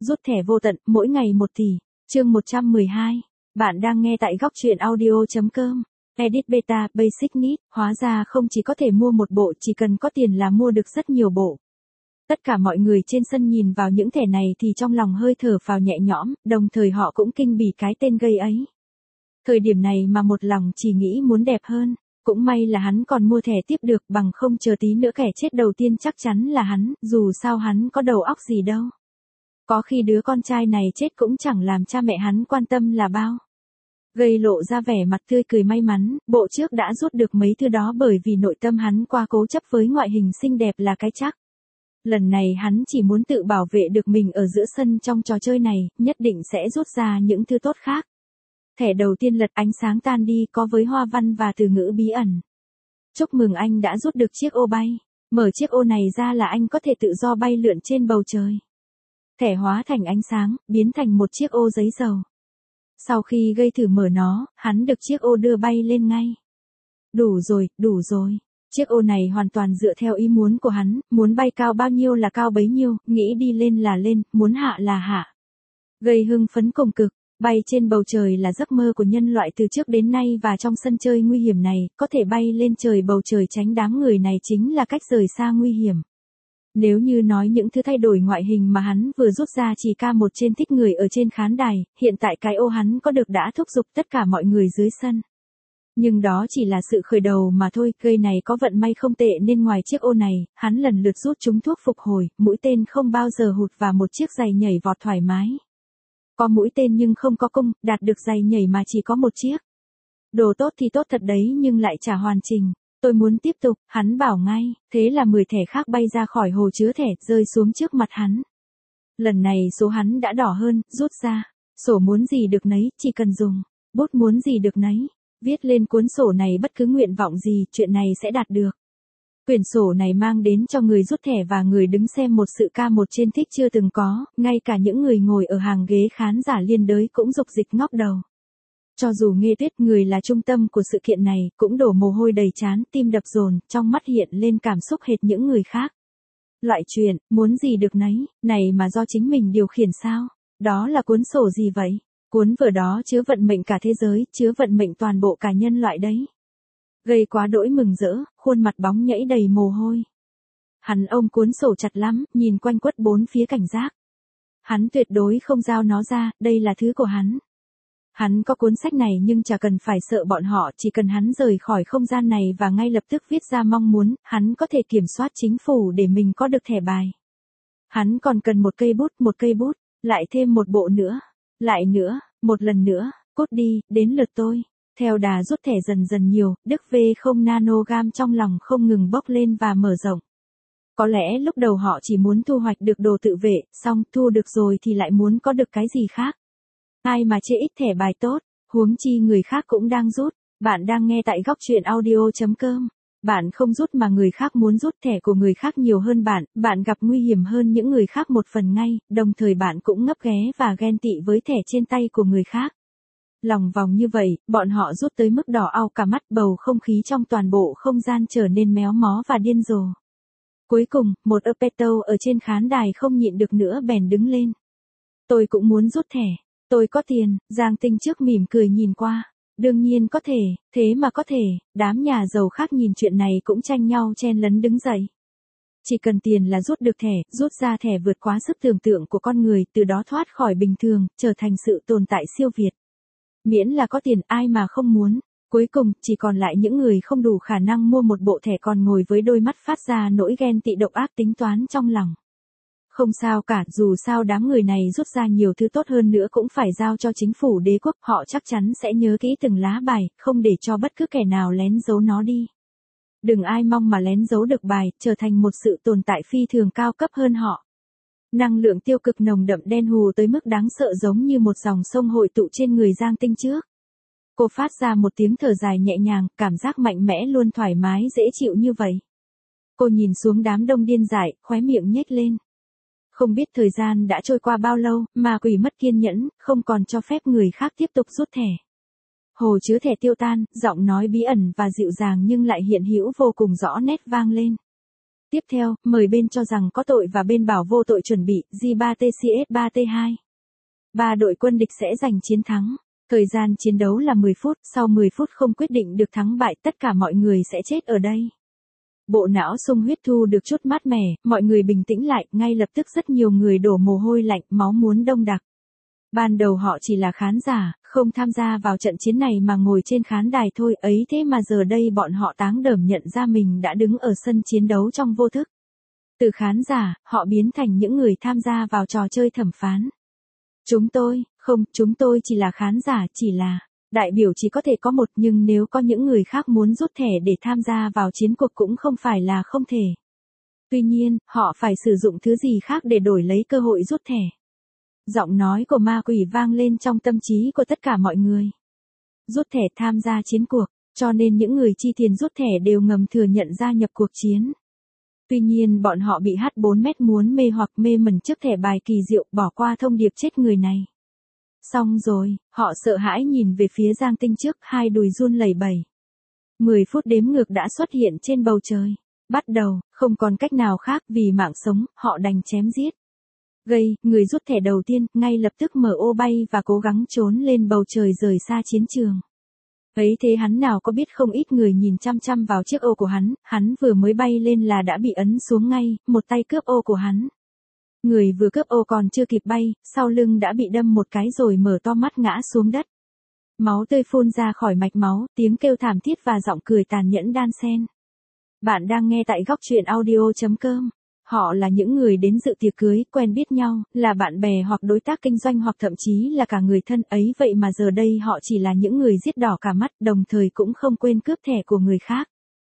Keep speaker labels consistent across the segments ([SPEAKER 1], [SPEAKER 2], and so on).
[SPEAKER 1] Rút thẻ vô tận, mỗi ngày 1 tỷ. Chương 112. Bạn đang nghe tại góc truyện audio.com. Edit Beta Basic Need, hóa ra không chỉ có thể mua một bộ, chỉ cần có tiền là mua được rất nhiều bộ. Tất cả mọi người trên sân nhìn vào những thẻ này thì trong lòng hơi thở phào nhẹ nhõm, đồng thời họ cũng kinh bỉ cái tên gây ấy. Thời điểm này mà một lòng chỉ nghĩ muốn đẹp hơn. Cũng may là hắn còn mua thẻ tiếp được, bằng không chờ tí nữa kẻ chết đầu tiên chắc chắn là hắn, dù sao hắn có đầu óc gì đâu. Có khi đứa con trai này chết cũng chẳng làm cha mẹ hắn quan tâm là bao. Gây lộ ra vẻ mặt tươi cười may mắn, bộ trước đã rút được mấy thứ đó bởi vì nội tâm hắn qua cố chấp với ngoại hình xinh đẹp là cái chắc. Lần này hắn chỉ muốn tự bảo vệ được mình ở giữa sân trong trò chơi này, nhất định sẽ rút ra những thứ tốt khác. Thẻ đầu tiên lật ánh sáng tan đi có với hoa văn và từ ngữ bí ẩn. Chúc mừng anh đã rút được chiếc ô bay. Mở chiếc ô này ra là anh có thể tự do bay lượn trên bầu trời. Thẻ hóa thành ánh sáng, biến thành một chiếc ô giấy dầu. Sau khi gây thử mở nó, hắn được chiếc ô đưa bay lên ngay. Đủ rồi, đủ rồi. Chiếc ô này hoàn toàn dựa theo ý muốn của hắn, muốn bay cao bao nhiêu là cao bấy nhiêu, nghĩ đi lên là lên, muốn hạ là hạ. Gây hưng phấn cùng cực. Bay trên bầu trời là giấc mơ của nhân loại từ trước đến nay và trong sân chơi nguy hiểm này, có thể bay lên trời bầu trời tránh đám người này chính là cách rời xa nguy hiểm. Nếu như nói những thứ thay đổi ngoại hình mà hắn vừa rút ra chỉ ca một trên thích người ở trên khán đài, hiện tại cái ô hắn có được đã thúc giục tất cả mọi người dưới sân. Nhưng đó chỉ là sự khởi đầu mà thôi, gây này có vận may không tệ nên ngoài chiếc ô này, hắn lần lượt rút trúng thuốc phục hồi, mũi tên không bao giờ hụt và một chiếc giày nhảy vọt thoải mái. Có mũi tên nhưng không có cung, đạt được giày nhảy mà chỉ có một chiếc. Đồ tốt thì tốt thật đấy nhưng lại chả hoàn chỉnh. Tôi muốn tiếp tục, hắn bảo ngay, thế là 10 thẻ khác bay ra khỏi hồ chứa thẻ, rơi xuống trước mặt hắn. Lần này số hắn đã đỏ hơn, rút ra. Sổ muốn gì được nấy, chỉ cần dùng. Bút muốn gì được nấy. Viết lên cuốn sổ này bất cứ nguyện vọng gì, chuyện này sẽ đạt được. Quyển sổ này mang đến cho người rút thẻ và người đứng xem một sự ca một trên thích chưa từng có, ngay cả những người ngồi ở hàng ghế khán giả liên đới cũng rục dịch ngóc đầu. Cho dù Nghê Tuyết, người là trung tâm của sự kiện này, cũng đổ mồ hôi đầy trán, tim đập dồn, trong mắt hiện lên cảm xúc hệt những người khác. Loại chuyện, muốn gì được nấy, này mà do chính mình điều khiển sao? Đó là cuốn sổ gì vậy? Cuốn vở đó chứa vận mệnh cả thế giới, chứa vận mệnh toàn bộ cả nhân loại đấy. Gây quá đỗi mừng rỡ, khuôn mặt bóng nhẫy đầy mồ hôi. Hắn ôm cuốn sổ chặt lắm, nhìn quanh quất bốn phía cảnh giác. Hắn tuyệt đối không giao nó ra, đây là thứ của hắn. Hắn có cuốn sách này nhưng chả cần phải sợ bọn họ, chỉ cần hắn rời khỏi không gian này và ngay lập tức viết ra mong muốn, hắn có thể kiểm soát chính phủ để mình có được thẻ bài. Hắn còn cần một cây bút, lại thêm một bộ nữa, lại nữa, một lần nữa, cút đi, đến lượt tôi. Theo đà rút thẻ dần dần nhiều, Đức V0 nanogam trong lòng không ngừng bốc lên và mở rộng. Có lẽ lúc đầu họ chỉ muốn thu hoạch được đồ tự vệ, xong thu được rồi thì lại muốn có được cái gì khác. Ai mà chê ít thẻ bài tốt, huống chi người khác cũng đang rút. Bạn đang nghe tại góc truyện audio.com. Bạn không rút mà người khác muốn rút thẻ của người khác nhiều hơn bạn gặp nguy hiểm hơn những người khác một phần ngay, đồng thời bạn cũng ngấp nghé và ghen tị với thẻ trên tay của người khác. Lòng vòng như vậy, bọn họ rút tới mức đỏ au cả mắt, bầu không khí trong toàn bộ không gian trở nên méo mó và điên rồ. Cuối cùng, một Apeto ở trên khán đài không nhịn được nữa bèn đứng lên. Tôi cũng muốn rút thẻ. Tôi có tiền, Giang Tinh trước mỉm cười nhìn qua. Đương nhiên có thể, thế mà có thể, đám nhà giàu khác nhìn chuyện này cũng tranh nhau chen lấn đứng dậy. Chỉ cần tiền là rút được thẻ, rút ra thẻ vượt quá sức tưởng tượng của con người, từ đó thoát khỏi bình thường, trở thành sự tồn tại siêu việt. Miễn là có tiền ai mà không muốn. Cuối cùng, chỉ còn lại những người không đủ khả năng mua một bộ thẻ còn ngồi với đôi mắt phát ra nỗi ghen tị độc ác tính toán trong lòng. Không sao cả, dù sao đám người này rút ra nhiều thứ tốt hơn nữa cũng phải giao cho chính phủ đế quốc, họ chắc chắn sẽ nhớ kỹ từng lá bài, không để cho bất cứ kẻ nào lén giấu nó đi. Đừng ai mong mà lén giấu được bài, trở thành một sự tồn tại phi thường cao cấp hơn họ. Năng lượng tiêu cực nồng đậm đen hù tới mức đáng sợ giống như một dòng sông hội tụ trên người Giang Tinh trước. Cô phát ra một tiếng thở dài nhẹ nhàng, cảm giác mạnh mẽ luôn thoải mái dễ chịu như vậy. Cô nhìn xuống đám đông điên dại, khóe miệng nhếch lên. Không biết thời gian đã trôi qua bao lâu, mà quỷ mất kiên nhẫn, không còn cho phép người khác tiếp tục rút thẻ. Hồ chứa thẻ tiêu tan, giọng nói bí ẩn và dịu dàng nhưng lại hiện hữu vô cùng rõ nét vang lên. Tiếp theo, mời bên cho rằng có tội và bên bảo vô tội chuẩn bị, J3TCS3T2. 3 đội quân địch sẽ giành chiến thắng. Thời gian chiến đấu là 10 phút, sau 10 phút không quyết định được thắng bại, tất cả mọi người sẽ chết ở đây. Bộ não sung huyết thu được chút mát mẻ, mọi người bình tĩnh lại, ngay lập tức rất nhiều người đổ mồ hôi lạnh, máu muốn đông đặc. Ban đầu họ chỉ là khán giả, không tham gia vào trận chiến này mà ngồi trên khán đài thôi, ấy thế mà giờ đây bọn họ táng đờm nhận ra mình đã đứng ở sân chiến đấu trong vô thức. Từ khán giả, họ biến thành những người tham gia vào trò chơi thẩm phán. Chúng tôi chỉ là khán giả, chỉ là đại biểu chỉ có thể có một, nhưng nếu có những người khác muốn rút thẻ để tham gia vào chiến cuộc cũng không phải là không thể. Tuy nhiên, họ phải sử dụng thứ gì khác để đổi lấy cơ hội rút thẻ. Giọng nói của ma quỷ vang lên trong tâm trí của tất cả mọi người. Rút thẻ tham gia chiến cuộc, cho nên những người chi tiền rút thẻ đều ngầm thừa nhận gia nhập cuộc chiến. Tuy nhiên bọn họ bị H4M muốn mê hoặc mê mẩn trước thẻ bài kỳ diệu, bỏ qua thông điệp chết người này. Xong rồi, họ sợ hãi nhìn về phía Giang Tinh trước, hai đùi run lẩy bẩy. 10 phút đếm ngược đã xuất hiện trên bầu trời. Bắt đầu, không còn cách nào khác, vì mạng sống, họ đành chém giết. Người rút thẻ đầu tiên, ngay lập tức mở ô bay và cố gắng trốn lên bầu trời rời xa chiến trường. Ấy thế hắn nào có biết không ít người nhìn chăm chăm vào chiếc ô của hắn vừa mới bay lên là đã bị ấn xuống ngay, một tay cướp ô của hắn. Người vừa cướp ô còn chưa kịp bay, sau lưng đã bị đâm một cái rồi mở to mắt ngã xuống đất. Máu tươi phun ra khỏi mạch máu, tiếng kêu thảm thiết và giọng cười tàn nhẫn đan xen. Bạn đang nghe tại góc truyện audio.com. Họ là những người đến dự tiệc cưới, quen biết nhau, là bạn bè hoặc đối tác kinh doanh hoặc thậm chí là cả người thân ấy, vậy mà giờ đây họ chỉ là những người giết đỏ cả mắt, đồng thời cũng không quên cướp thẻ của người khác.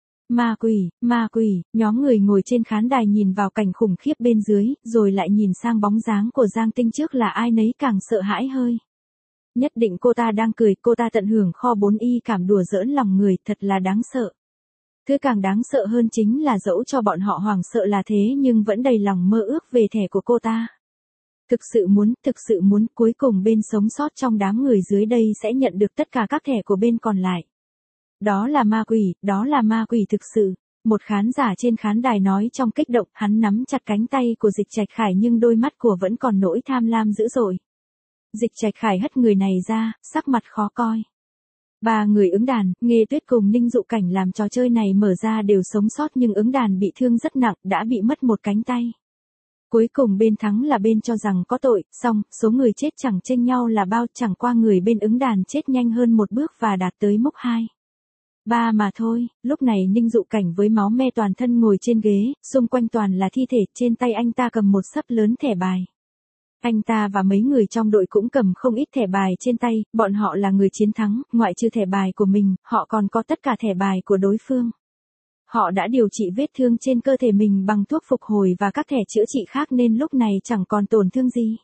[SPEAKER 1] Ma quỷ, nhóm người ngồi trên khán đài nhìn vào cảnh khủng khiếp bên dưới, rồi lại nhìn sang bóng dáng của Giang Tinh trước là ai nấy càng sợ hãi hơi. Nhất định cô ta đang cười, cô ta tận hưởng kho 4Y cảm đùa giỡn lòng người, thật là đáng sợ. Thứ càng đáng sợ hơn chính là dẫu cho bọn họ hoảng sợ là thế nhưng vẫn đầy lòng mơ ước về thẻ của cô ta. Thực sự muốn, cuối cùng bên sống sót trong đám người dưới đây sẽ nhận được tất cả các thẻ của bên còn lại. Đó là ma quỷ thực sự. Một khán giả trên khán đài nói trong kích động, hắn nắm chặt cánh tay của Dịch Trạch Khải nhưng đôi mắt của vẫn còn nỗi tham lam dữ dội. Dịch Trạch Khải hất người này ra, sắc mặt khó coi. 3 người ứng đàn, Nghê Tuyết cùng Ninh Dụ Cảnh làm trò chơi này mở ra đều sống sót nhưng ứng đàn bị thương rất nặng, đã bị mất một cánh tay. Cuối cùng bên thắng là bên cho rằng có tội, xong, số người chết chẳng chênh nhau là bao, chẳng qua người bên ứng đàn chết nhanh hơn một bước và đạt tới mốc 2. 3 mà thôi. Lúc này Ninh Dụ Cảnh với máu me toàn thân ngồi trên ghế, xung quanh toàn là thi thể, trên tay anh ta cầm một xấp lớn thẻ bài. Anh ta và mấy người trong đội cũng cầm không ít thẻ bài trên tay, bọn họ là người chiến thắng, ngoại trừ thẻ bài của mình, họ còn có tất cả thẻ bài của đối phương. Họ đã điều trị vết thương trên cơ thể mình bằng thuốc phục hồi và các thẻ chữa trị khác nên lúc này chẳng còn tổn thương gì.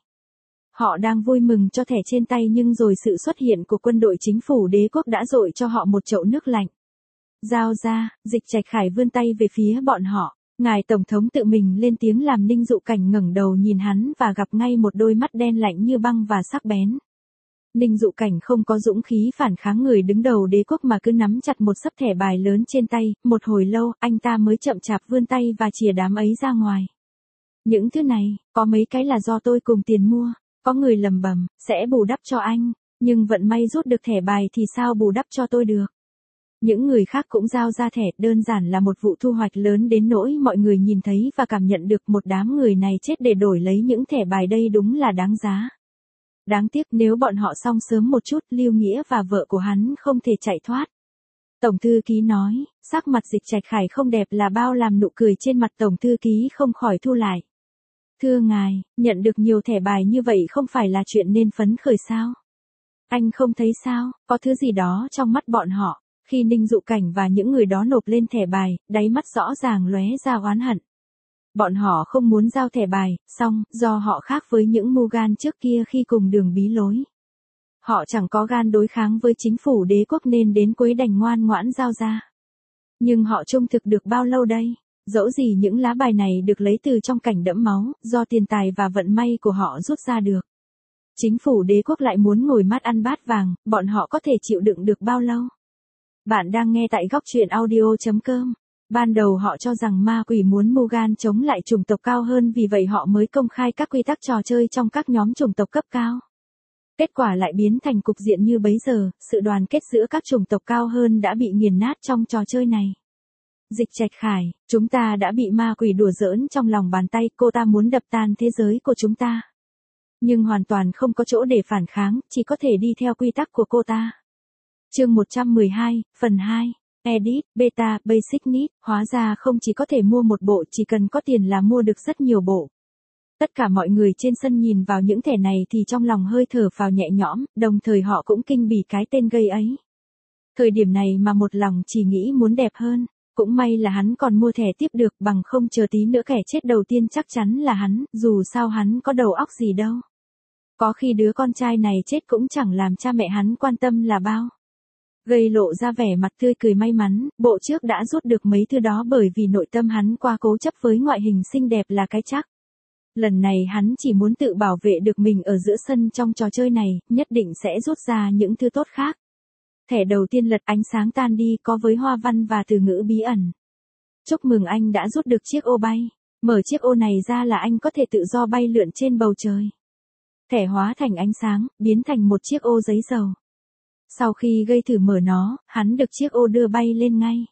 [SPEAKER 1] Họ đang vui mừng cho thẻ trên tay nhưng rồi sự xuất hiện của quân đội chính phủ đế quốc đã dội cho họ một chậu nước lạnh. Giao ra, Dịch Trạch Khải vươn tay về phía bọn họ. Ngài Tổng thống tự mình lên tiếng làm Ninh Dụ Cảnh ngẩng đầu nhìn hắn và gặp ngay một đôi mắt đen lạnh như băng và sắc bén. Ninh Dụ Cảnh không có dũng khí phản kháng người đứng đầu đế quốc mà cứ nắm chặt một xấp thẻ bài lớn trên tay, một hồi lâu, anh ta mới chậm chạp vươn tay và chìa đám ấy ra ngoài. Những thứ này, có mấy cái là do tôi cùng tiền mua, có người lầm bầm, sẽ bù đắp cho anh, nhưng vận may rút được thẻ bài thì sao bù đắp cho tôi được. Những người khác cũng giao ra thẻ, đơn giản là một vụ thu hoạch lớn đến nỗi mọi người nhìn thấy và cảm nhận được một đám người này chết để đổi lấy những thẻ bài đây đúng là đáng giá. Đáng tiếc nếu bọn họ xong sớm một chút, Lưu Nghĩa và vợ của hắn không thể chạy thoát. Tổng thư ký nói, sắc mặt Dịch Trạch Khải không đẹp là bao làm nụ cười trên mặt tổng thư ký không khỏi thu lại. Thưa ngài, nhận được nhiều thẻ bài như vậy không phải là chuyện nên phấn khởi sao? Anh không thấy sao, có thứ gì đó trong mắt bọn họ. Khi Ninh Dụ Cảnh và những người đó nộp lên thẻ bài, đáy mắt rõ ràng lóe ra oán hận. Bọn họ không muốn giao thẻ bài, xong, do họ khác với những mưu gan trước kia khi cùng đường bí lối. Họ chẳng có gan đối kháng với chính phủ đế quốc nên đến cuối đành ngoan ngoãn giao ra. Nhưng họ trung thực được bao lâu đây? Dẫu gì những lá bài này được lấy từ trong cảnh đẫm máu, do tiền tài và vận may của họ rút ra được. Chính phủ đế quốc lại muốn ngồi mát ăn bát vàng, bọn họ có thể chịu đựng được bao lâu? Bạn đang nghe tại góc truyện audio.com. Ban đầu họ cho rằng ma quỷ muốn Mugan chống lại chủng tộc cao hơn, vì vậy họ mới công khai các quy tắc trò chơi trong các nhóm chủng tộc cấp cao. Kết quả lại biến thành cục diện như bấy giờ, sự đoàn kết giữa các chủng tộc cao hơn đã bị nghiền nát trong trò chơi này. Dịch Trạch Khải, chúng ta đã bị ma quỷ đùa giỡn trong lòng bàn tay, cô ta muốn đập tan thế giới của chúng ta. Nhưng hoàn toàn không có chỗ để phản kháng, chỉ có thể đi theo quy tắc của cô ta. Chương 112, phần 2. Edit, Beta, Basic Need, hóa ra không chỉ có thể mua một bộ, chỉ cần có tiền là mua được rất nhiều bộ. Tất cả mọi người trên sân nhìn vào những thẻ này thì trong lòng hơi thở phào nhẹ nhõm, đồng thời họ cũng kinh bỉ cái tên gây ấy. Thời điểm này mà một lòng chỉ nghĩ muốn đẹp hơn, cũng may là hắn còn mua thẻ tiếp được, bằng không chờ tí nữa kẻ chết đầu tiên chắc chắn là hắn, dù sao hắn có đầu óc gì đâu. Có khi đứa con trai này chết cũng chẳng làm cha mẹ hắn quan tâm là bao. Gây lộ ra vẻ mặt tươi cười may mắn, bộ trước đã rút được mấy thứ đó bởi vì nội tâm hắn quá cố chấp với ngoại hình xinh đẹp là cái chắc. Lần này hắn chỉ muốn tự bảo vệ được mình ở giữa sân trong trò chơi này, nhất định sẽ rút ra những thứ tốt khác. Thẻ đầu tiên lật ánh sáng tan đi có với hoa văn và từ ngữ bí ẩn. Chúc mừng anh đã rút được chiếc ô bay. Mở chiếc ô này ra là anh có thể tự do bay lượn trên bầu trời. Thẻ hóa thành ánh sáng, biến thành một chiếc ô giấy dầu. Sau khi gây thử mở nó, hắn được chiếc ô đưa bay lên ngay.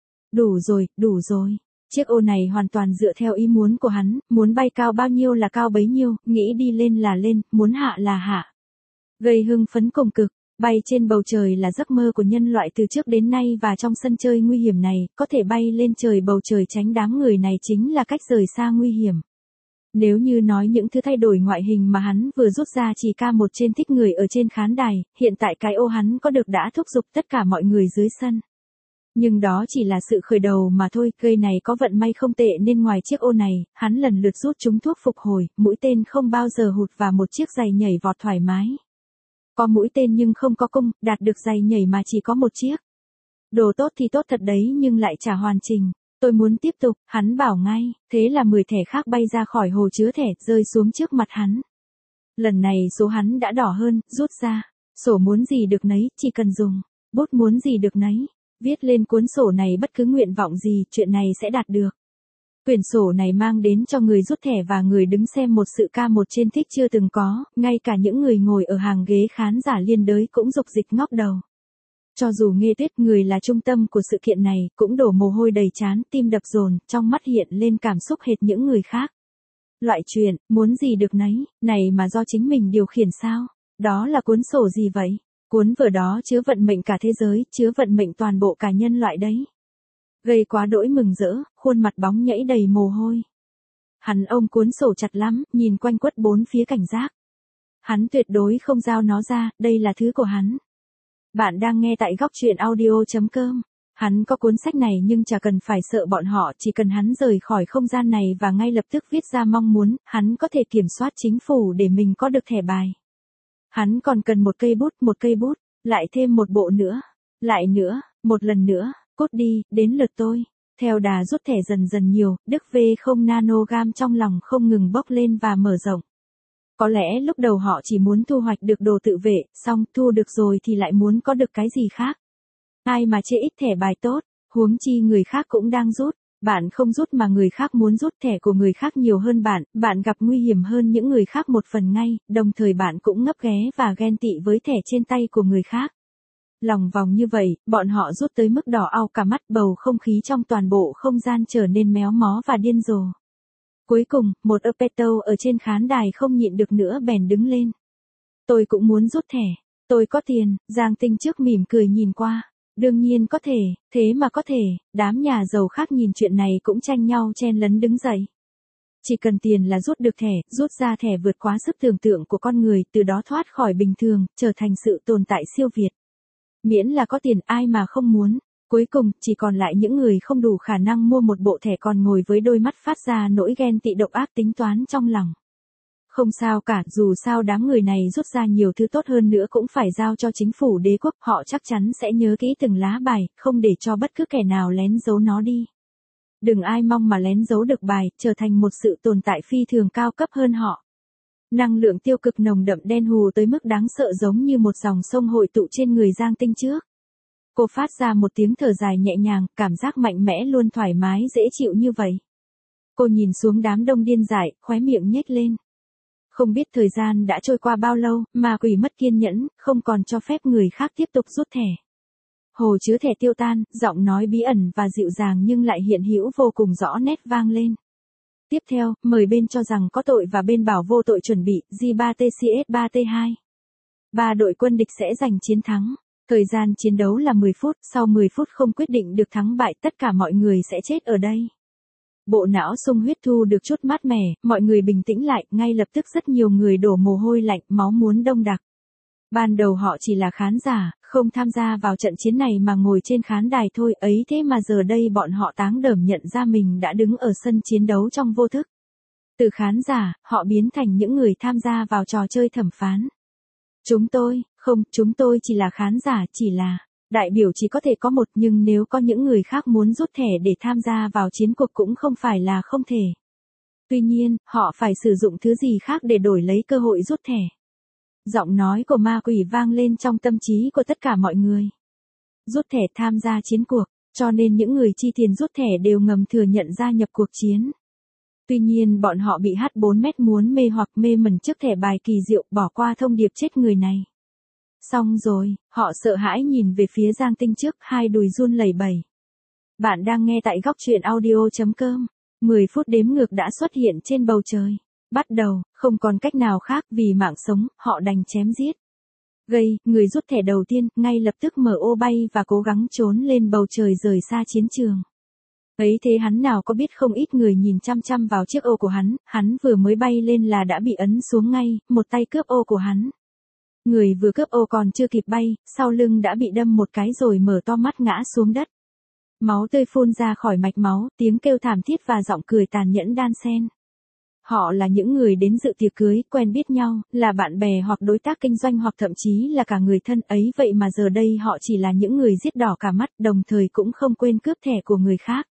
[SPEAKER 1] Đủ rồi, đủ rồi. Chiếc ô này hoàn toàn dựa theo ý muốn của hắn, muốn bay cao bao nhiêu là cao bấy nhiêu, nghĩ đi lên là lên, muốn hạ là hạ. Gây hưng phấn cùng cực, bay trên bầu trời là giấc mơ của nhân loại từ trước đến nay, và trong sân chơi nguy hiểm này, có thể bay lên trời bầu trời tránh đám người này chính là cách rời xa nguy hiểm. Nếu như nói những thứ thay đổi ngoại hình mà hắn vừa rút ra chỉ ca một trên thích người ở trên khán đài, hiện tại cái ô hắn có được đã thúc giục tất cả mọi người dưới sân. Nhưng đó chỉ là sự khởi đầu mà thôi, cây này có vận may không tệ nên ngoài chiếc ô này, hắn lần lượt rút chúng thuốc phục hồi, mũi tên không bao giờ hụt và một chiếc giày nhảy vọt thoải mái. Có mũi tên nhưng không có cung, đạt được giày nhảy mà chỉ có một chiếc. Đồ tốt thì tốt thật đấy nhưng lại chả hoàn chỉnh. Tôi muốn tiếp tục, hắn bảo ngay, thế là 10 thẻ khác bay ra khỏi hồ chứa thẻ, rơi xuống trước mặt hắn. Lần này số hắn đã đỏ hơn, rút ra. Sổ muốn gì được nấy, chỉ cần dùng. Bút muốn gì được nấy. Viết lên cuốn sổ này bất cứ nguyện vọng gì, chuyện này sẽ đạt được. Quyển sổ này mang đến cho người rút thẻ và người đứng xem một sự ca một trên thích chưa từng có, ngay cả những người ngồi ở hàng ghế khán giả liên đới cũng rục dịch ngóc đầu. Cho dù nghe tuyết người là trung tâm của sự kiện này, cũng đổ mồ hôi đầy trán, tim đập dồn, trong mắt hiện lên cảm xúc hệt những người khác. Loại chuyện, muốn gì được nấy, này mà do chính mình điều khiển sao? Đó là cuốn sổ gì vậy? Cuốn vở đó chứa vận mệnh cả thế giới, chứa vận mệnh toàn bộ cả nhân loại đấy. Gây quá đỗi mừng rỡ, khuôn mặt bóng nhẫy đầy mồ hôi. Hắn ôm cuốn sổ chặt lắm, nhìn quanh quất bốn phía cảnh giác. Hắn tuyệt đối không giao nó ra, đây là thứ của hắn. Bạn đang nghe tại góc truyện audio.com. Hắn có cuốn sách này nhưng chả cần phải sợ bọn họ, chỉ cần hắn rời khỏi không gian này và ngay lập tức viết ra mong muốn, hắn có thể kiểm soát chính phủ để mình có được thẻ bài. Hắn còn cần một cây bút, lại thêm một bộ nữa, lại nữa, một lần nữa, cút đi, đến lượt tôi. Theo đà rút thẻ dần dần nhiều, Đức V0 nanogam trong lòng không ngừng bốc lên và mở rộng. Có lẽ lúc đầu họ chỉ muốn thu hoạch được đồ tự vệ, xong thu được rồi thì lại muốn có được cái gì khác. Ai mà chê ít thẻ bài tốt, huống chi người khác cũng đang rút. Bạn không rút mà người khác muốn rút thẻ của người khác nhiều hơn bạn gặp nguy hiểm hơn những người khác một phần ngay, đồng thời bạn cũng ngấp nghé và ghen tị với thẻ trên tay của người khác. Lòng vòng như vậy, bọn họ rút tới mức đỏ au cả mắt, bầu không khí trong toàn bộ không gian trở nên méo mó và điên rồ. Cuối cùng, một Apeto ở trên khán đài không nhịn được nữa bèn đứng lên. Tôi cũng muốn rút thẻ, tôi có tiền, Giang Tinh trước mỉm cười nhìn qua. Đương nhiên có thể, thế mà có thể, đám nhà giàu khác nhìn chuyện này cũng tranh nhau chen lấn đứng dậy. Chỉ cần tiền là rút được thẻ, rút ra thẻ vượt quá sức tưởng tượng của con người, từ đó thoát khỏi bình thường, trở thành sự tồn tại siêu việt. Miễn là có tiền ai mà không muốn. Cuối cùng, chỉ còn lại những người không đủ khả năng mua một bộ thẻ còn ngồi với đôi mắt phát ra nỗi ghen tị độc ác tính toán trong lòng. Không sao cả, dù sao đám người này rút ra nhiều thứ tốt hơn nữa cũng phải giao cho chính phủ đế quốc, họ chắc chắn sẽ nhớ kỹ từng lá bài, không để cho bất cứ kẻ nào lén giấu nó đi. Đừng ai mong mà lén giấu được bài, trở thành một sự tồn tại phi thường cao cấp hơn họ. Năng lượng tiêu cực nồng đậm đen hù tới mức đáng sợ giống như một dòng sông hội tụ trên người Giang Tinh trước. Cô phát ra một tiếng thở dài nhẹ nhàng, cảm giác mạnh mẽ luôn thoải mái dễ chịu như vậy. Cô nhìn xuống đám đông điên dại, khóe miệng nhếch lên. Không biết thời gian đã trôi qua bao lâu, ma quỷ mất kiên nhẫn, không còn cho phép người khác tiếp tục rút thẻ. Hồ chứa thẻ tiêu tan, giọng nói bí ẩn và dịu dàng nhưng lại hiện hữu vô cùng rõ nét vang lên. Tiếp theo, mời bên cho rằng có tội và bên bảo vô tội chuẩn bị, J3TCS3T2. 3 đội quân địch sẽ giành chiến thắng. Thời gian chiến đấu là 10 phút, sau 10 phút không quyết định được thắng bại, tất cả mọi người sẽ chết ở đây. Bộ não sung huyết thu được chút mát mẻ, mọi người bình tĩnh lại, ngay lập tức rất nhiều người đổ mồ hôi lạnh, máu muốn đông đặc. Ban đầu họ chỉ là khán giả, không tham gia vào trận chiến này mà ngồi trên khán đài thôi, ấy thế mà giờ đây bọn họ táng đờm nhận ra mình đã đứng ở sân chiến đấu trong vô thức. Từ khán giả, họ biến thành những người tham gia vào trò chơi thẩm phán. Chúng tôi chỉ là khán giả, chỉ là đại biểu chỉ có thể có một, nhưng nếu có những người khác muốn rút thẻ để tham gia vào chiến cuộc cũng không phải là không thể. Tuy nhiên, họ phải sử dụng thứ gì khác để đổi lấy cơ hội rút thẻ. Giọng nói của ma quỷ vang lên trong tâm trí của tất cả mọi người. Rút thẻ tham gia chiến cuộc, cho nên những người chi tiền rút thẻ đều ngầm thừa nhận gia nhập cuộc chiến. Tuy nhiên bọn họ bị H4M muốn mê hoặc mê mẩn trước thẻ bài kỳ diệu, bỏ qua thông điệp chết người này. Xong rồi, họ sợ hãi nhìn về phía Giang Tinh trước, hai đùi run lẩy bẩy. Bạn đang nghe tại góc truyện audio.com. 10 phút đếm ngược đã xuất hiện trên bầu trời. Bắt đầu, không còn cách nào khác vì mạng sống, họ đành chém giết. Người rút thẻ đầu tiên, ngay lập tức mở ô bay và cố gắng trốn lên bầu trời rời xa chiến trường. Ấy thế hắn nào có biết không ít người nhìn chăm chăm vào chiếc ô của hắn vừa mới bay lên là đã bị ấn xuống ngay, một tay cướp ô của hắn. Người vừa cướp ô còn chưa kịp bay, sau lưng đã bị đâm một cái rồi mở to mắt ngã xuống đất. Máu tươi phun ra khỏi mạch máu, tiếng kêu thảm thiết và giọng cười tàn nhẫn đan xen. Họ là những người đến dự tiệc cưới, quen biết nhau, là bạn bè hoặc đối tác kinh doanh hoặc thậm chí là cả người thân ấy, vậy mà giờ đây họ chỉ là những người giết đỏ cả mắt, đồng thời cũng không quên cướp thẻ của người khác.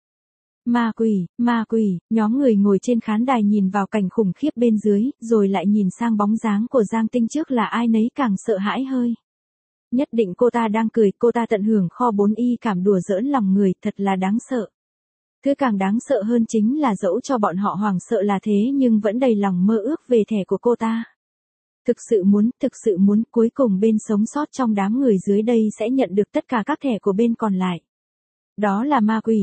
[SPEAKER 1] Ma quỷ, nhóm người ngồi trên khán đài nhìn vào cảnh khủng khiếp bên dưới, rồi lại nhìn sang bóng dáng của Giang Tinh trước là ai nấy càng sợ hãi hơi. Nhất định cô ta đang cười, cô ta tận hưởng kho 4Y cảm đùa giỡn lòng người, thật là đáng sợ. Thứ càng đáng sợ hơn chính là dẫu cho bọn họ hoảng sợ là thế nhưng vẫn đầy lòng mơ ước về thẻ của cô ta. Thực sự muốn, cuối cùng bên sống sót trong đám người dưới đây sẽ nhận được tất cả các thẻ của bên còn lại. Đó là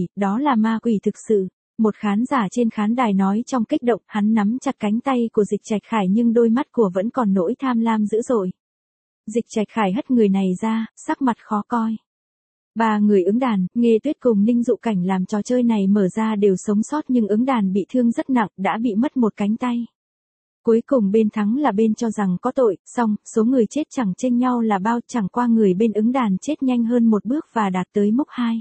[SPEAKER 1] ma quỷ thực sự. Một khán giả trên khán đài nói trong kích động, hắn nắm chặt cánh tay của Dịch Trạch Khải nhưng đôi mắt của vẫn còn nỗi tham lam dữ dội. Dịch Trạch Khải hất người này ra, sắc mặt khó coi. 3 người ứng đàn, Nghê Tuyết cùng Ninh Dụ Cảnh làm trò chơi này mở ra đều sống sót nhưng ứng đàn bị thương rất nặng, đã bị mất một cánh tay. Cuối cùng bên thắng là bên cho rằng có tội, xong, số người chết chẳng chênh nhau là bao, chẳng qua người bên ứng đàn chết nhanh hơn một bước và đạt tới mốc 2.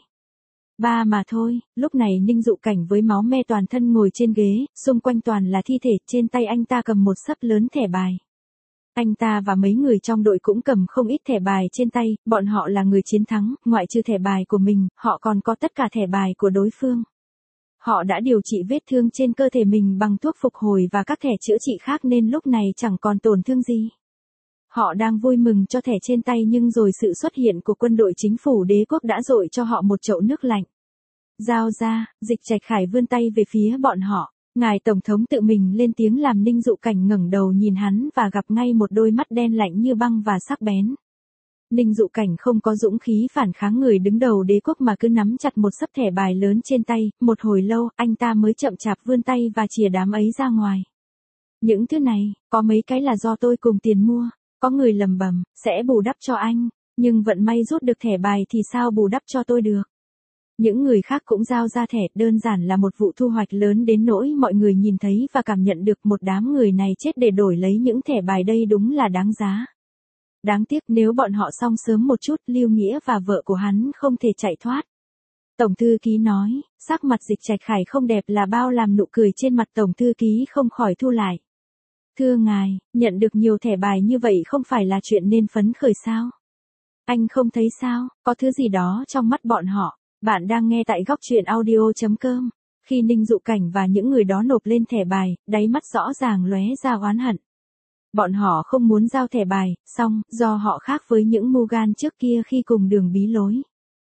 [SPEAKER 1] 3 mà thôi. Lúc này Ninh Dụ Cảnh với máu me toàn thân ngồi trên ghế, xung quanh toàn là thi thể, trên tay anh ta cầm một xấp lớn thẻ bài. Anh ta và mấy người trong đội cũng cầm không ít thẻ bài trên tay, bọn họ là người chiến thắng, ngoại trừ thẻ bài của mình, họ còn có tất cả thẻ bài của đối phương. Họ đã điều trị vết thương trên cơ thể mình bằng thuốc phục hồi và các thẻ chữa trị khác nên lúc này chẳng còn tổn thương gì. Họ đang vui mừng cho thẻ trên tay nhưng rồi sự xuất hiện của quân đội chính phủ đế quốc đã dội cho họ một chậu nước lạnh. Giao ra, Dịch Trạch Khải vươn tay về phía bọn họ. Ngài Tổng thống tự mình lên tiếng làm Ninh Dụ Cảnh ngẩng đầu nhìn hắn và gặp ngay một đôi mắt đen lạnh như băng và sắc bén. Ninh Dụ Cảnh không có dũng khí phản kháng người đứng đầu đế quốc mà cứ nắm chặt một xấp thẻ bài lớn trên tay, một hồi lâu, anh ta mới chậm chạp vươn tay và chìa đám ấy ra ngoài. Những thứ này, có mấy cái là do tôi cùng tiền mua, có người lầm bầm, sẽ bù đắp cho anh, nhưng vận may rút được thẻ bài thì sao bù đắp cho tôi được. Những người khác cũng giao ra thẻ, đơn giản là một vụ thu hoạch lớn đến nỗi mọi người nhìn thấy và cảm nhận được một đám người này chết để đổi lấy những thẻ bài đây đúng là đáng giá. Đáng tiếc nếu bọn họ xong sớm một chút, Lưu Nghĩa và vợ của hắn không thể chạy thoát. Tổng thư ký nói, sắc mặt Dịch Trạch Khải không đẹp là bao làm nụ cười trên mặt tổng thư ký không khỏi thu lại. Thưa ngài, nhận được nhiều thẻ bài như vậy không phải là chuyện nên phấn khởi sao? Anh không thấy sao, có thứ gì đó trong mắt bọn họ. Bạn đang nghe tại góc truyện audio.com. Khi Ninh Dụ Cảnh và những người đó nộp lên thẻ bài, đáy mắt rõ ràng lóe ra oán hận. Bọn họ không muốn giao thẻ bài, xong, do họ khác với những Mugan trước kia khi cùng đường bí lối.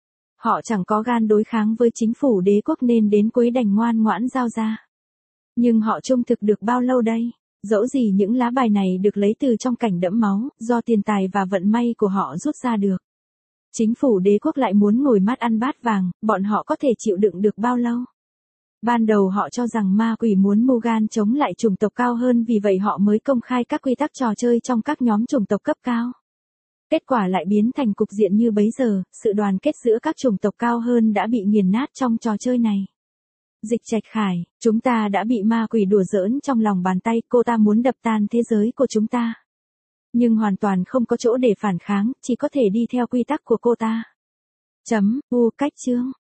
[SPEAKER 1] Họ chẳng có gan đối kháng với chính phủ đế quốc nên đến cuối đành ngoan ngoãn giao ra. Nhưng họ trung thực được bao lâu đây? Dẫu gì những lá bài này được lấy từ trong cảnh đẫm máu, do tiền tài và vận may của họ rút ra được. Chính phủ đế quốc lại muốn ngồi mắt ăn bát vàng, bọn họ có thể chịu đựng được bao lâu? Ban đầu họ cho rằng ma quỷ muốn Mugan chống lại chủng tộc cao hơn, vì vậy họ mới công khai các quy tắc trò chơi trong các nhóm chủng tộc cấp cao. Kết quả lại biến thành cục diện như bấy giờ, sự đoàn kết giữa các chủng tộc cao hơn đã bị nghiền nát trong trò chơi này. Dịch Trạch Khải, chúng ta đã bị ma quỷ đùa giỡn trong lòng bàn tay, cô ta muốn đập tan thế giới của chúng ta. Nhưng hoàn toàn không có chỗ để phản kháng, chỉ có thể đi theo quy tắc của cô ta. Cách chương